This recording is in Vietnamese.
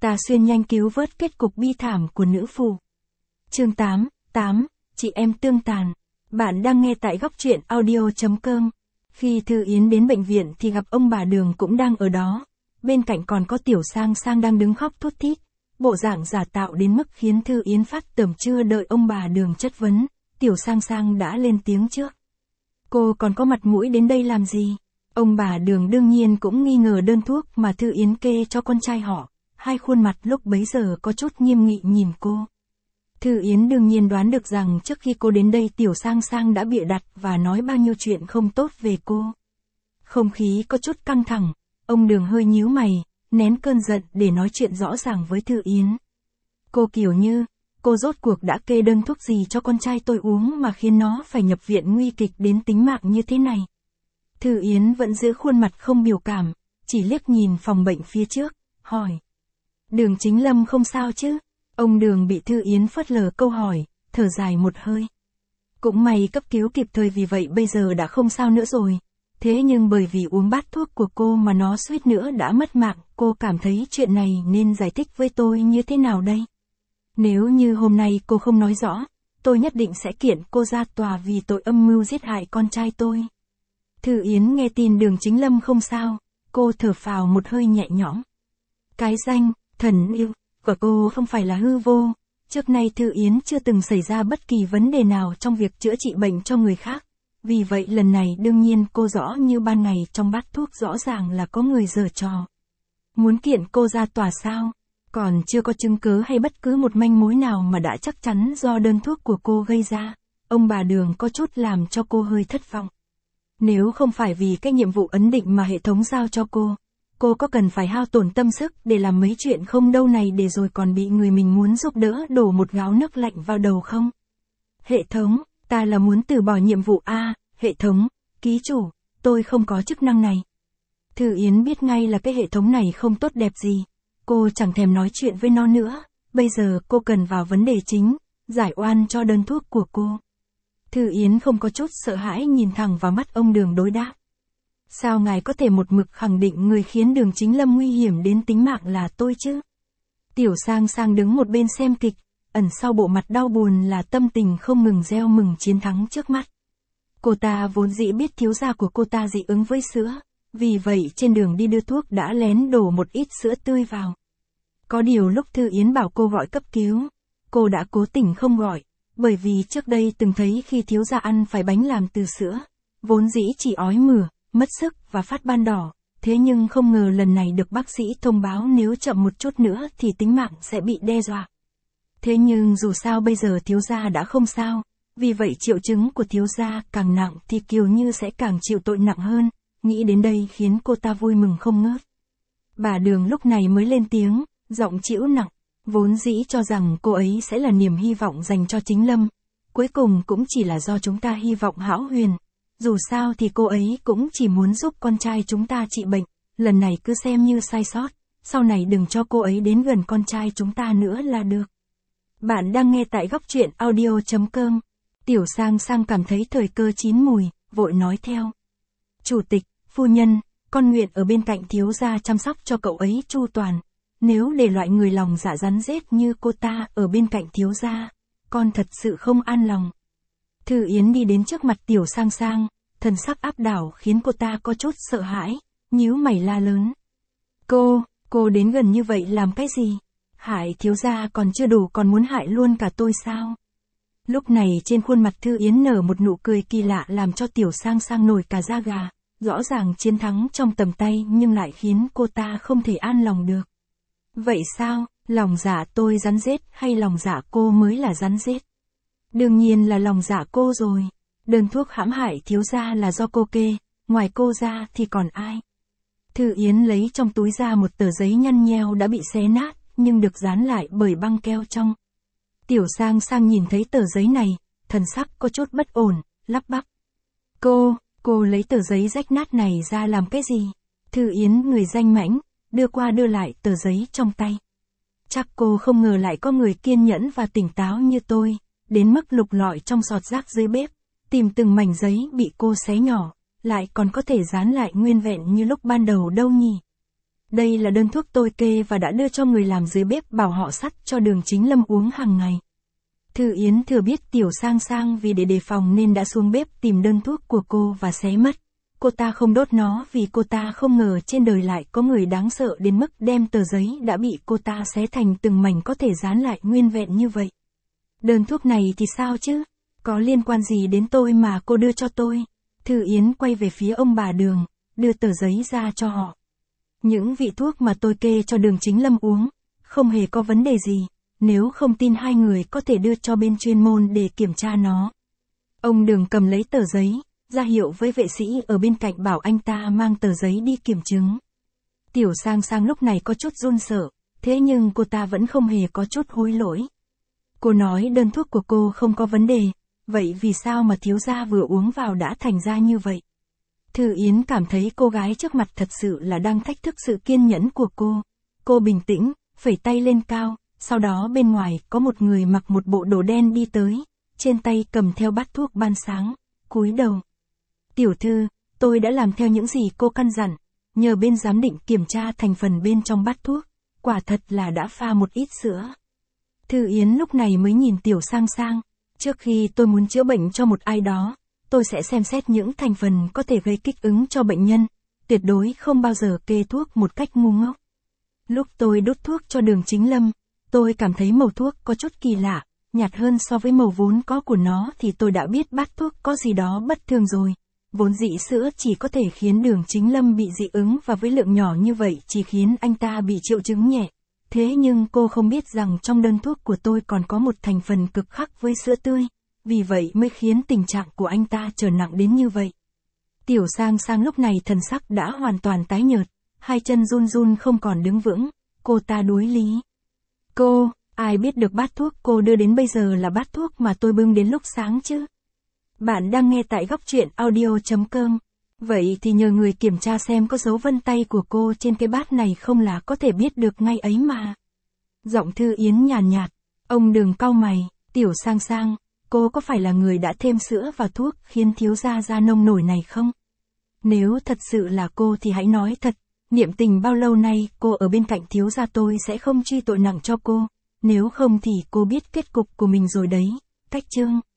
Ta xuyên nhanh cứu vớt kết cục bi thảm của nữ phù. Chương 8, chị em tương tàn. Bạn đang nghe tại góc truyện audio.com. Khi Thư Yến đến bệnh viện thì gặp ông bà Đường cũng đang ở đó. Bên cạnh còn có Tiểu Sang Sang đang đứng khóc thút thít. Bộ dạng giả tạo đến mức khiến Thư Yến phát tởm, chưa đợi ông bà Đường chất vấn. Tiểu Sang Sang đã lên tiếng trước. Cô còn có mặt mũi đến đây làm gì? Ông bà Đường đương nhiên cũng nghi ngờ đơn thuốc mà Thư Yến kê cho con trai họ. Hai khuôn mặt lúc bấy giờ có chút nghiêm nghị nhìn cô. Thư Yến đương nhiên đoán được rằng trước khi cô đến đây Tiểu Sang Sang đã bịa đặt và nói bao nhiêu chuyện không tốt về cô. Không khí có chút căng thẳng, ông Đường hơi nhíu mày, nén cơn giận để nói chuyện rõ ràng với Thư Yến. Cô kiểu như, cô rốt cuộc đã kê đơn thuốc gì cho con trai tôi uống mà khiến nó phải nhập viện nguy kịch đến tính mạng như thế này. Thư Yến vẫn giữ khuôn mặt không biểu cảm, chỉ liếc nhìn phòng bệnh phía trước, hỏi. Đường Chính Lâm không sao chứ? Ông Đường bị Thư Yến phớt lờ câu hỏi, thở dài một hơi. Cũng may cấp cứu kịp thời, vì vậy bây giờ đã không sao nữa rồi. Thế nhưng bởi vì uống bát thuốc của cô mà nó suýt nữa đã mất mạng, cô cảm thấy chuyện này nên giải thích với tôi như thế nào đây? Nếu như hôm nay cô không nói rõ, tôi nhất định sẽ kiện cô ra tòa vì tội âm mưu giết hại con trai tôi. Thư Yến nghe tin Đường Chính Lâm không sao, cô thở phào một hơi nhẹ nhõm. Cái danh thần yêu của cô không phải là hư vô. Trước nay Thư Yến chưa từng xảy ra bất kỳ vấn đề nào trong việc chữa trị bệnh cho người khác. Vì vậy lần này đương nhiên cô rõ như ban ngày trong bát thuốc rõ ràng là có người giở trò. Muốn kiện cô ra tòa sao? Còn chưa có chứng cứ hay bất cứ một manh mối nào mà đã chắc chắn do đơn thuốc của cô gây ra. Ông bà Đường có chút làm cho cô hơi thất vọng. Nếu không phải vì cái nhiệm vụ ấn định mà hệ thống giao cho cô có cần phải hao tổn tâm sức để làm mấy chuyện không đâu này để rồi còn bị người mình muốn giúp đỡ đổ một gáo nước lạnh vào đầu không? Hệ thống, ta là muốn từ bỏ nhiệm vụ A, hệ thống, ký chủ, tôi không có chức năng này. Thư Yến biết ngay là cái hệ thống này không tốt đẹp gì. Cô chẳng thèm nói chuyện với nó nữa, bây giờ cô cần vào vấn đề chính, giải oan cho đơn thuốc của cô. Thư Yến không có chút sợ hãi nhìn thẳng vào mắt ông Đường đối đáp. Sao ngài có thể một mực khẳng định người khiến Đường Chính Lâm nguy hiểm đến tính mạng là tôi chứ? Tiểu Sang Sang đứng một bên xem kịch, ẩn sau bộ mặt đau buồn là tâm tình không ngừng gieo mừng chiến thắng trước mắt. Cô ta vốn dĩ biết thiếu gia của cô ta dị ứng với sữa, vì vậy trên đường đi đưa thuốc đã lén đổ một ít sữa tươi vào. Có điều lúc Thư Yến bảo cô gọi cấp cứu, cô đã cố tình không gọi, bởi vì trước đây từng thấy khi thiếu gia ăn phải bánh làm từ sữa, vốn dĩ chỉ ói mửa, mất sức và phát ban đỏ, thế nhưng không ngờ lần này được bác sĩ thông báo nếu chậm một chút nữa thì tính mạng sẽ bị đe dọa. Thế nhưng dù sao bây giờ thiếu gia đã không sao, vì vậy triệu chứng của thiếu gia càng nặng thì Kiều Như sẽ càng chịu tội nặng hơn, nghĩ đến đây khiến cô ta vui mừng không ngớt. Bà Đường lúc này mới lên tiếng, giọng trĩu nặng, vốn dĩ cho rằng cô ấy sẽ là niềm hy vọng dành cho Chính Lâm, cuối cùng cũng chỉ là do chúng ta hy vọng hão huyền. Dù sao thì cô ấy cũng chỉ muốn giúp con trai chúng ta trị bệnh, lần này cứ xem như sai sót, sau này đừng cho cô ấy đến gần con trai chúng ta nữa là được. Bạn đang nghe tại góc truyện audio.com. Tiểu Sang Sang cảm thấy thời cơ chín mùi, vội nói theo. Chủ tịch, phu nhân, con nguyện ở bên cạnh thiếu gia chăm sóc cho cậu ấy chu toàn. Nếu để loại người lòng dạ rắn rết như cô ta ở bên cạnh thiếu gia, con thật sự không an lòng. Thư Yến đi đến trước mặt Tiểu Sang Sang, thần sắc áp đảo khiến cô ta có chút sợ hãi, nhíu mày la lớn. Cô đến gần như vậy làm cái gì? Hại thiếu gia còn chưa đủ còn muốn hại luôn cả tôi sao? Lúc này trên khuôn mặt Thư Yến nở một nụ cười kỳ lạ làm cho Tiểu Sang Sang nổi cả da gà, rõ ràng chiến thắng trong tầm tay nhưng lại khiến cô ta không thể an lòng được. Vậy sao, lòng dạ tôi rắn rết hay lòng dạ cô mới là rắn rết? Đương nhiên là lòng dạ cô rồi. Đơn thuốc hãm hại thiếu gia là do cô kê, ngoài cô ra thì còn ai? Thư Yến lấy trong túi ra một tờ giấy nhăn nheo đã bị xé nát, nhưng được dán lại bởi băng keo trong. Tiểu Sang Sang nhìn thấy tờ giấy này, thần sắc có chút bất ổn, lắp bắp. Cô lấy tờ giấy rách nát này ra làm cái gì? Thư Yến người danh mãnh, đưa qua đưa lại tờ giấy trong tay. Chắc cô không ngờ lại có người kiên nhẫn và tỉnh táo như tôi, đến mức lục lọi trong sọt rác dưới bếp, tìm từng mảnh giấy bị cô xé nhỏ, lại còn có thể dán lại nguyên vẹn như lúc ban đầu đâu nhỉ? Đây là đơn thuốc tôi kê và đã đưa cho người làm dưới bếp bảo họ sắt cho Đường Chính Lâm uống hàng ngày. Thư Yến thừa biết Tiểu Sang Sang vì để đề phòng nên đã xuống bếp tìm đơn thuốc của cô và xé mất. Cô ta không đốt nó vì cô ta không ngờ trên đời lại có người đáng sợ đến mức đem tờ giấy đã bị cô ta xé thành từng mảnh có thể dán lại nguyên vẹn như vậy. Đơn thuốc này thì sao chứ? Có liên quan gì đến tôi mà cô đưa cho tôi? Thư Yến quay về phía ông bà Đường, đưa tờ giấy ra cho họ. Những vị thuốc mà tôi kê cho Đường Chính Lâm uống, không hề có vấn đề gì, nếu không tin hai người có thể đưa cho bên chuyên môn để kiểm tra nó. Ông Đường cầm lấy tờ giấy, ra hiệu với vệ sĩ ở bên cạnh bảo anh ta mang tờ giấy đi kiểm chứng. Tiểu Sang Sang lúc này có chút run sợ, thế nhưng cô ta vẫn không hề có chút hối lỗi. Cô nói đơn thuốc của cô không có vấn đề, vậy vì sao mà thiếu gia vừa uống vào đã thành ra như vậy? Thư Yến cảm thấy cô gái trước mặt thật sự là đang thách thức sự kiên nhẫn của cô. Cô bình tĩnh, phẩy tay lên cao, sau đó bên ngoài có một người mặc một bộ đồ đen đi tới, trên tay cầm theo bát thuốc ban sáng, cúi đầu. Tiểu thư, tôi đã làm theo những gì cô căn dặn, nhờ bên giám định kiểm tra thành phần bên trong bát thuốc, quả thật là đã pha một ít sữa. Thư Yến lúc này mới nhìn Tiểu Sang Sang, trước khi tôi muốn chữa bệnh cho một ai đó, tôi sẽ xem xét những thành phần có thể gây kích ứng cho bệnh nhân, tuyệt đối không bao giờ kê thuốc một cách ngu ngốc. Lúc tôi đút thuốc cho Đường Chính Lâm, tôi cảm thấy màu thuốc có chút kỳ lạ, nhạt hơn so với màu vốn có của nó thì tôi đã biết bát thuốc có gì đó bất thường rồi. Vốn dĩ sữa chỉ có thể khiến Đường Chính Lâm bị dị ứng và với lượng nhỏ như vậy chỉ khiến anh ta bị triệu chứng nhẹ. Thế nhưng cô không biết rằng trong đơn thuốc của tôi còn có một thành phần cực khắc với sữa tươi, vì vậy mới khiến tình trạng của anh ta trở nặng đến như vậy. Tiểu Sang Sang lúc này thần sắc đã hoàn toàn tái nhợt, hai chân run run không còn đứng vững, cô ta đối lý. Cô, ai biết được bát thuốc cô đưa đến bây giờ là bát thuốc mà tôi bưng đến lúc sáng chứ? Bạn đang nghe tại góc truyện audio.com. Vậy thì nhờ người kiểm tra xem có dấu vân tay của cô trên cái bát này không là có thể biết được ngay ấy mà. Giọng Thư Yến nhàn nhạt, ông Đường cau mày, Tiểu Sang Sang, cô có phải là người đã thêm sữa vào thuốc khiến thiếu gia da nông nổi này không? Nếu thật sự là cô thì hãy nói thật, niệm tình bao lâu nay cô ở bên cạnh thiếu gia tôi sẽ không truy tội nặng cho cô, nếu không thì cô biết kết cục của mình rồi đấy, Cách Trương.